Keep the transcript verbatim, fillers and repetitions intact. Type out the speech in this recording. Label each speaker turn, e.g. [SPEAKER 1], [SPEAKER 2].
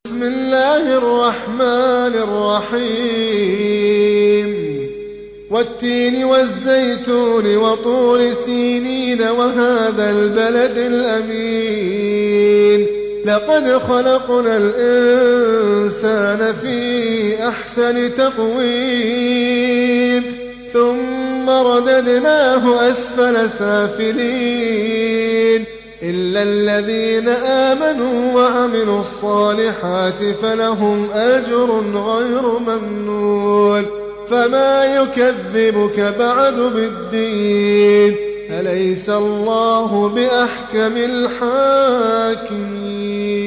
[SPEAKER 1] بسم الله الرحمن الرحيم والتين والزيتون وطور سينين وهذا البلد الأمين لقد خلقنا الإنسان في أحسن تقويم ثم رددناه أسفل سافلين إلا الذين آمنوا وعملوا الصالحات فلهم أجر غير ممنون فما يكذبك بعد بالدين أليس الله بأحكم الحاكمين